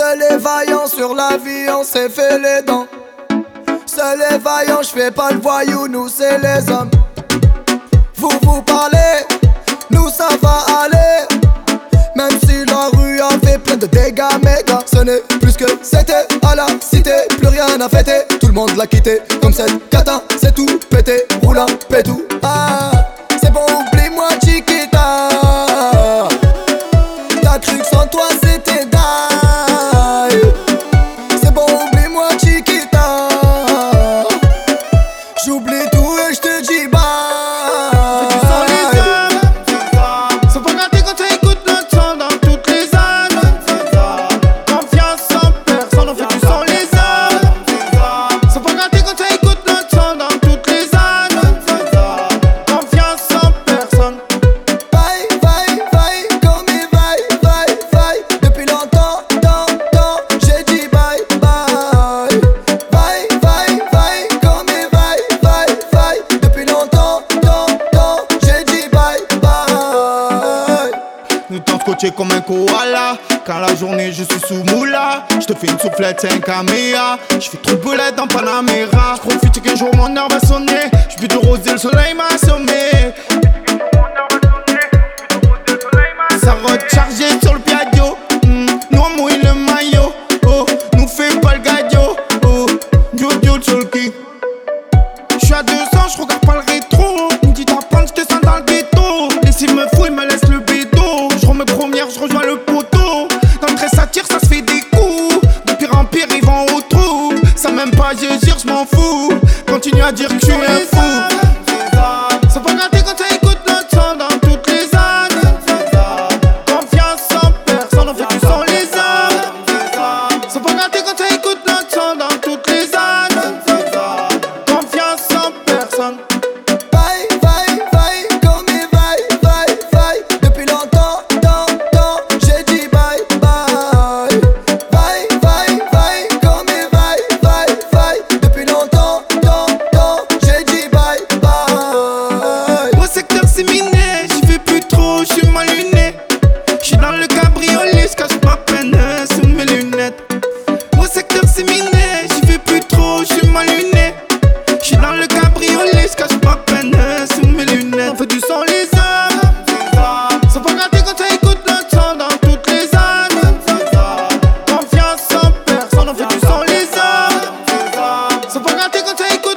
Seuls les vaillants sur la vie, on s'est fait les dents. Seuls les vaillants, j'fais pas le voyou, nous c'est les hommes. Vous parlez, nous ça va aller. Même si la rue a fait plein de dégâts méga, ce n'est plus que c'était à la cité. Plus rien à fêter, tout le monde l'a quitté. Comme cette cata, c'est tout pété, roule un pétou. Ah, c'est bon, oublie-moi Chiquita. T'as cru que sans toi c'était die. C'est bon, oublie-moi Chiquita. J'oublie tout et j'te dis bye. Comme un koala, quand la journée je suis sous moula. J'te fais une soufflette, c'est un caméa. J'fais trop de boulettes dans Panamera. J'profite qu'un jour mon heure va sonner. J'buis du rosé, le soleil m'a assommé. Ça rechargé sur le piadio. Nous on mouille le maillot. Oh, nous fait pas le gadio. Oh, yo sur le kick. J'suis à 200, j'regarde pas le rétro. Une petite apprendre, j'te sens dans le ghetto. Et s'il me fout, il me laisse le bédo. J'remets première, j'rejoins le poteau. Dans le trait ça tire, ça se fait des coups. De pire en pire, ils vont au trou. Ça même pas, je gire, j'm'en fous. Continue à dire que tu es un fou. Sans pas gratter quand ça écoute notre son dans toutes les ânes. Confiance en personne, on fait du son les hommes. Sans pas gratter quand ça écoute notre son dans toutes les ânes. Confiance en personne. Depuis longtemps, j'ai dit bye bye. Bye, comme bye. Depuis longtemps, j'ai dit bye bye. Mon secteur c'est miné, j'y vais plus trop, j'suis mal luné. J'suis dans le cabriolet, j'cache ma peine sous mes lunettes. Mon secteur c'est miné, j'y vais plus trop, j'suis mal luné. J'suis dans le cabriolet, j'cache ma peine sous mes lunettes. On fait du son les hommes. Sans pas gratter quand ça écoute notre son dans toutes les ânes. Confiance en personne, on fait du son les hommes. Sans pas gratter quand ça écoute